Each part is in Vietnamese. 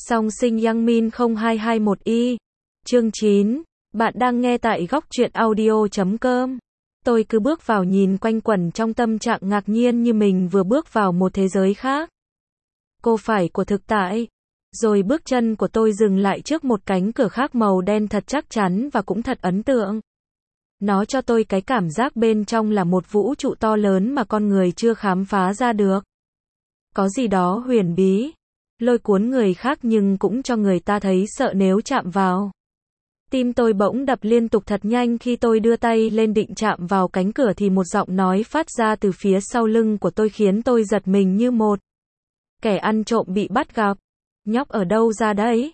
Song sinh Yang Min 0221Y. Chương 9. Bạn đang nghe tại góc truyện audio.com. Tôi cứ bước vào nhìn quanh quẩn trong tâm trạng ngạc nhiên như mình vừa bước vào một thế giới khác. Cô phải của thực tại. Rồi bước chân của tôi dừng lại trước một cánh cửa khác màu đen thật chắc chắn và cũng thật ấn tượng. Nó cho tôi cái cảm giác bên trong là một vũ trụ to lớn mà con người chưa khám phá ra được. Có gì đó huyền bí, lôi cuốn người khác nhưng cũng cho người ta thấy sợ nếu chạm vào. Tim tôi bỗng đập liên tục thật nhanh khi tôi đưa tay lên định chạm vào cánh cửa thì một giọng nói phát ra từ phía sau lưng của tôi khiến tôi giật mình như một kẻ ăn trộm bị bắt gặp. Nhóc ở đâu ra đấy?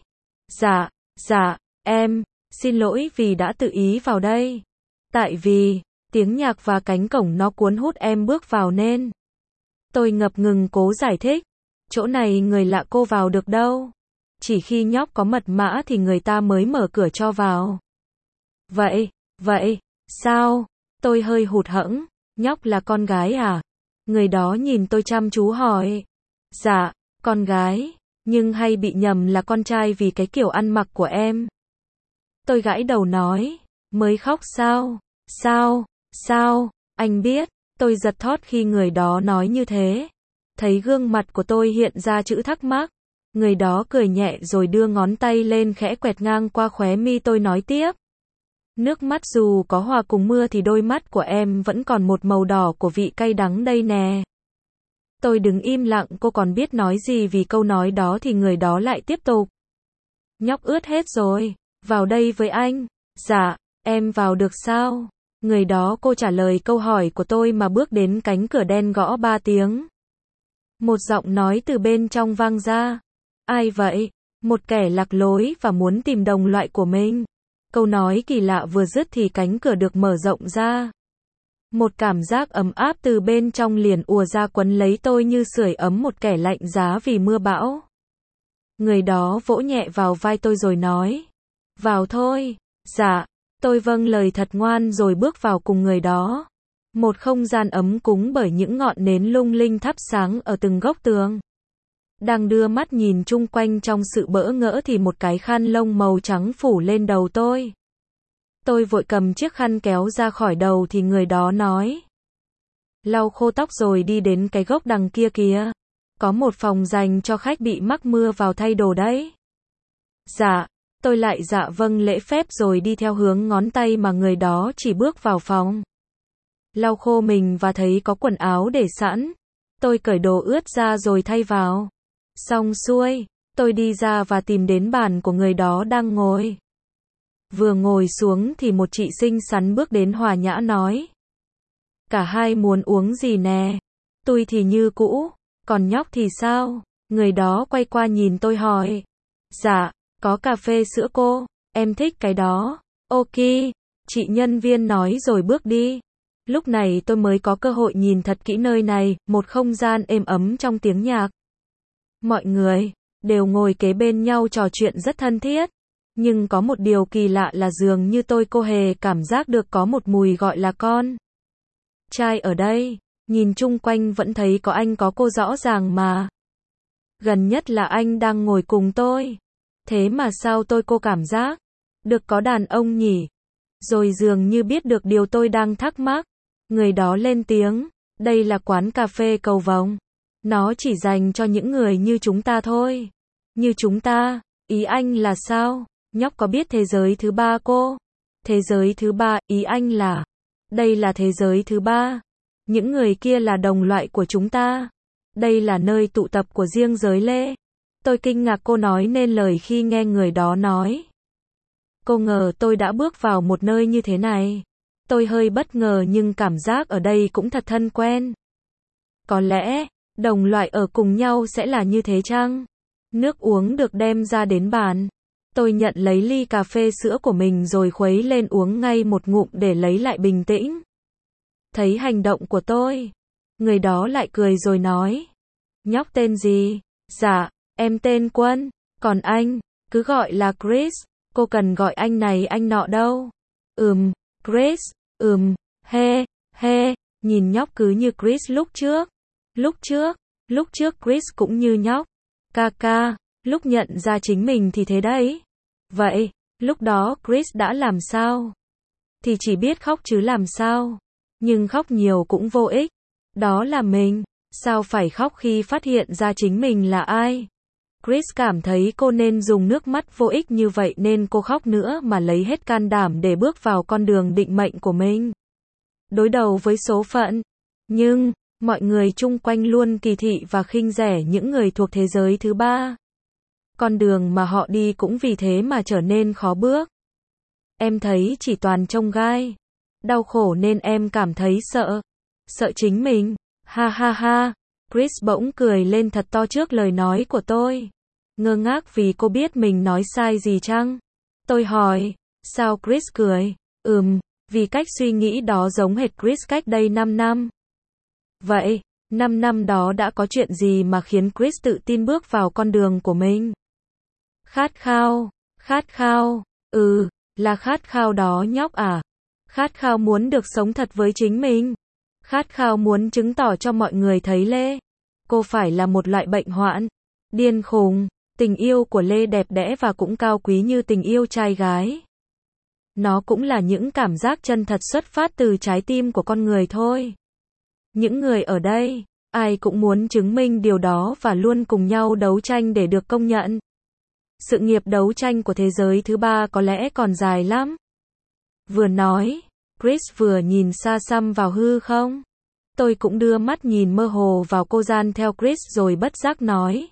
Dạ, em, xin lỗi vì đã tự ý vào đây. Tại vì, tiếng nhạc và cánh cổng nó cuốn hút em bước vào nên. Tôi ngập ngừng cố giải thích. Chỗ này người lạ cô vào được đâu. Chỉ khi nhóc có mật mã thì người ta mới mở cửa cho vào. Vậy, sao? Tôi hơi hụt hẫng. Nhóc là con gái à? Người đó nhìn tôi chăm chú hỏi. Dạ, con gái. Nhưng hay bị nhầm là con trai vì cái kiểu ăn mặc của em. Tôi gãi đầu nói. Mới khóc sao? Sao? Anh biết. Tôi giật thót khi người đó nói như thế. Thấy gương mặt của tôi hiện ra chữ thắc mắc. Người đó cười nhẹ rồi đưa ngón tay lên khẽ quẹt ngang qua khóe mi tôi nói tiếp. Nước mắt dù có hòa cùng mưa thì đôi mắt của em vẫn còn một màu đỏ của vị cay đắng đây nè. Tôi đứng im lặng, cô còn biết nói gì vì câu nói đó thì người đó lại tiếp tục. Nhóc ướt hết rồi, vào đây với anh. Dạ, em vào được sao? Người đó cô trả lời câu hỏi của tôi mà bước đến cánh cửa đen gõ 3 tiếng. Một giọng nói từ bên trong vang ra. Ai vậy? Một kẻ lạc lối và muốn tìm đồng loại của mình. Câu nói kỳ lạ vừa dứt thì cánh cửa được mở rộng ra. Một cảm giác ấm áp từ bên trong liền ùa ra quấn lấy tôi như sưởi ấm một kẻ lạnh giá vì mưa bão. Người đó vỗ nhẹ vào vai tôi rồi nói. Vào thôi. Dạ. Tôi vâng lời thật ngoan rồi bước vào cùng người đó. Một không gian ấm cúng bởi những ngọn nến lung linh thắp sáng ở từng góc tường. Đang đưa mắt nhìn chung quanh trong sự bỡ ngỡ thì một cái khăn lông màu trắng phủ lên đầu tôi. Tôi vội cầm chiếc khăn kéo ra khỏi đầu thì người đó nói. Lau khô tóc rồi đi đến cái gốc đằng kia kìa. Có một phòng dành cho khách bị mắc mưa vào thay đồ đấy. Dạ, tôi lại dạ vâng lễ phép rồi đi theo hướng ngón tay mà người đó chỉ bước vào phòng. Lau khô mình và thấy có quần áo để sẵn. Tôi cởi đồ ướt ra rồi thay vào. Xong xuôi, tôi đi ra và tìm đến bàn của người đó đang ngồi. Vừa ngồi xuống thì một chị xinh xắn bước đến hòa nhã nói. Cả hai muốn uống gì nè? Tôi thì như cũ, còn nhóc thì sao? Người đó quay qua nhìn tôi hỏi. Dạ, có cà phê sữa cô, em thích cái đó. Ok, chị nhân viên nói rồi bước đi. Lúc này tôi mới có cơ hội nhìn thật kỹ nơi này, một không gian êm ấm trong tiếng nhạc. Mọi người đều ngồi kế bên nhau trò chuyện rất thân thiết. Nhưng có một điều kỳ lạ là dường như cô hề cảm giác được có một mùi gọi là con trai ở đây. Nhìn chung quanh vẫn thấy có anh có cô rõ ràng mà. Gần nhất là anh đang ngồi cùng tôi. Thế mà sao cô cảm giác được có đàn ông nhỉ? Rồi dường như biết được điều tôi đang thắc mắc. Người đó lên tiếng. Đây là quán cà phê cầu vồng. Nó chỉ dành cho những người như chúng ta thôi. Như chúng ta, ý anh là sao? Nhóc có biết thế giới thứ ba cô? Thế giới thứ ba, ý anh là đây là thế giới thứ ba. Những người kia là đồng loại của chúng ta. Đây là nơi tụ tập của riêng giới lê. Tôi kinh ngạc cô nói nên lời khi nghe người đó nói. Cô ngờ tôi đã bước vào một nơi như thế này. Tôi hơi bất ngờ nhưng cảm giác ở đây cũng thật thân quen. Có lẽ, đồng loại ở cùng nhau sẽ là như thế chăng? Nước uống được đem ra đến bàn. Tôi nhận lấy ly cà phê sữa của mình rồi khuấy lên uống ngay một ngụm để lấy lại bình tĩnh. Thấy hành động của tôi, người đó lại cười rồi nói. Nhóc tên gì? Dạ, em tên Quân. Còn anh, cứ gọi là Chris. Cô cần gọi anh này anh nọ đâu. Chris, he, nhìn nhóc cứ như Chris lúc trước. Lúc trước Chris cũng như nhóc. Ca, Lúc nhận ra chính mình thì thế đấy. Vậy, lúc đó Chris đã làm sao? Thì chỉ biết khóc chứ làm sao? Nhưng khóc nhiều cũng vô ích. Đó là mình. Sao phải khóc khi phát hiện ra chính mình là ai? Chris cảm thấy cô nên dùng nước mắt vô ích như vậy nên cô khóc nữa mà lấy hết can đảm để bước vào con đường định mệnh của mình. Đối đầu với số phận. Nhưng, mọi người chung quanh luôn kỳ thị và khinh rẻ những người thuộc thế giới thứ ba. Con đường mà họ đi cũng vì thế mà trở nên khó bước. Em thấy chỉ toàn chông gai. Đau khổ nên em cảm thấy sợ. Sợ chính mình. Ha ha ha. Chris bỗng cười lên thật to trước lời nói của tôi. Ngơ ngác vì cô biết mình nói sai gì chăng? Tôi hỏi. Sao Chris cười? Vì cách suy nghĩ đó giống hệt Chris cách đây 5 năm. Vậy, 5 năm đó đã có chuyện gì mà khiến Chris tự tin bước vào con đường của mình? Khát khao, là khát khao đó nhóc à? Khát khao muốn được sống thật với chính mình. Khát khao muốn chứng tỏ cho mọi người thấy Lê. Cô phải là một loại bệnh hoạn. Điên khùng, tình yêu của Lê đẹp đẽ và cũng cao quý như tình yêu trai gái. Nó cũng là những cảm giác chân thật xuất phát từ trái tim của con người thôi. Những người ở đây, ai cũng muốn chứng minh điều đó và luôn cùng nhau đấu tranh để được công nhận. Sự nghiệp đấu tranh của thế giới thứ ba có lẽ còn dài lắm. Vừa nói, Chris vừa nhìn xa xăm vào hư không. Tôi cũng đưa mắt nhìn mơ hồ vào cô gian theo Chris rồi bất giác nói.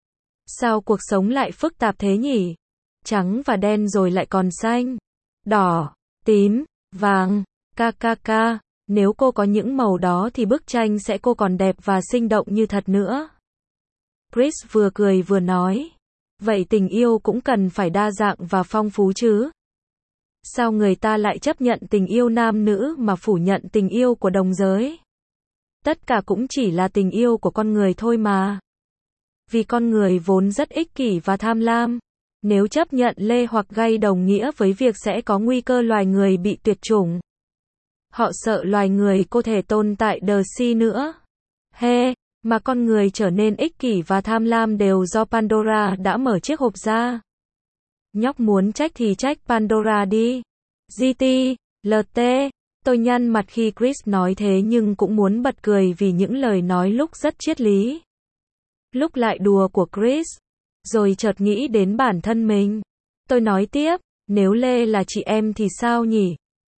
Sao cuộc sống lại phức tạp thế nhỉ? Trắng và đen rồi lại còn xanh, đỏ, tím, vàng, KKK. Nếu cô có những màu đó thì bức tranh sẽ cô còn đẹp và sinh động như thật nữa. Chris vừa cười vừa nói. Vậy tình yêu cũng cần phải đa dạng và phong phú chứ? Sao người ta lại chấp nhận tình yêu nam nữ mà phủ nhận tình yêu của đồng giới? Tất cả cũng chỉ là tình yêu của con người thôi mà. Vì con người vốn rất ích kỷ và tham lam. Nếu chấp nhận lê hoặc gay đồng nghĩa với việc sẽ có nguy cơ loài người bị tuyệt chủng. Họ sợ loài người có thể tồn tại đời si nữa. Mà con người trở nên ích kỷ và tham lam đều do Pandora đã mở chiếc hộp ra. Nhóc muốn trách thì trách Pandora đi. GT, LT, tôi nhăn mặt khi Chris nói thế nhưng cũng muốn bật cười vì những lời nói lúc rất triết lý. Lúc lại đùa của Chris. Rồi chợt nghĩ đến bản thân mình. Tôi nói tiếp, nếu Lê là chị em thì sao nhỉ?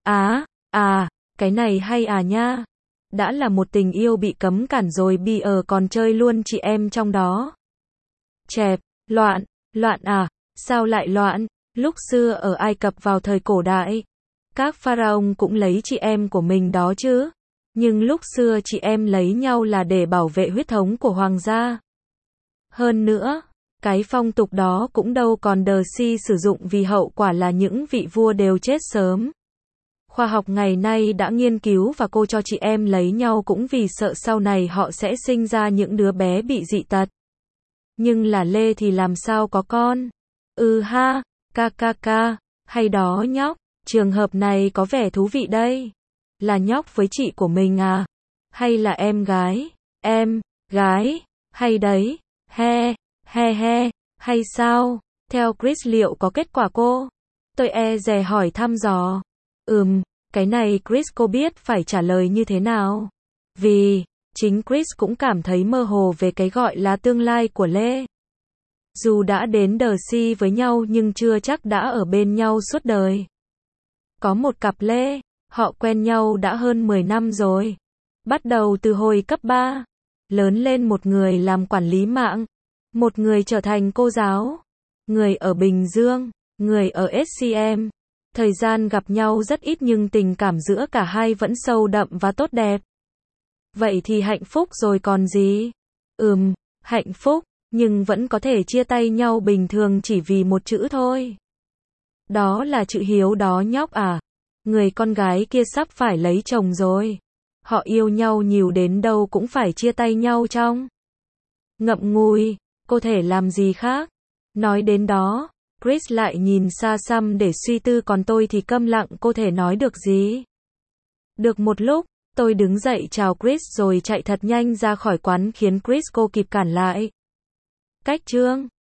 Cái này hay à nha. Đã là một tình yêu bị cấm cản rồi còn chơi luôn chị em trong đó. Chẹp, loạn à? Sao lại loạn? Lúc xưa ở Ai Cập vào thời cổ đại, các pharaoh cũng lấy chị em của mình đó chứ. Nhưng lúc xưa chị em lấy nhau là để bảo vệ huyết thống của hoàng gia. Hơn nữa, cái phong tục đó cũng đâu còn đờ si sử dụng vì hậu quả là những vị vua đều chết sớm. Khoa học ngày nay đã nghiên cứu và cô cho chị em lấy nhau cũng vì sợ sau này họ sẽ sinh ra những đứa bé bị dị tật. Nhưng là Lê thì làm sao có con? KKK, hay đó nhóc, trường hợp này có vẻ thú vị đây. Là nhóc với chị của mình à? Hay là em gái? Em, gái, hay đấy, hay sao? Theo Chris liệu có kết quả cô? Tôi dè hỏi thăm dò. Cái này Chris cô biết phải trả lời như thế nào? Vì, chính Chris cũng cảm thấy mơ hồ về cái gọi là tương lai của Lê. Dù đã đến đời si với nhau nhưng chưa chắc đã ở bên nhau suốt đời. Có một cặp Lê, họ quen nhau đã hơn 10 năm rồi. Bắt đầu từ hồi cấp 3. Lớn lên một người làm quản lý mạng. Một người trở thành cô giáo. Người ở Bình Dương, người ở SCM. Thời gian gặp nhau rất ít nhưng tình cảm giữa cả hai vẫn sâu đậm và tốt đẹp. Vậy thì hạnh phúc rồi còn gì? Hạnh phúc, nhưng vẫn có thể chia tay nhau bình thường chỉ vì một chữ thôi. Đó là chữ hiếu đó nhóc à. Người con gái kia sắp phải lấy chồng rồi. Họ yêu nhau nhiều đến đâu cũng phải chia tay nhau trong. Ngậm ngùi, cô thể làm gì khác? Nói đến đó, Chris lại nhìn xa xăm để suy tư còn tôi thì câm lặng cô thể nói được gì. Được một lúc, tôi đứng dậy chào Chris rồi chạy thật nhanh ra khỏi quán khiến Chris cô kịp cản lại. Cách chương